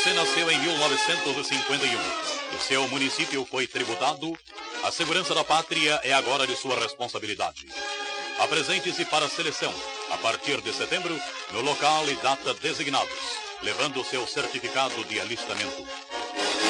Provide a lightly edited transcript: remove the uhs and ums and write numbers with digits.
Você nasceu em 1951. O seu município foi tributado. A segurança da pátria é agora de sua responsabilidade. Apresente-se para a seleção, a partir de setembro, no local e data designados, levando seu certificado de alistamento.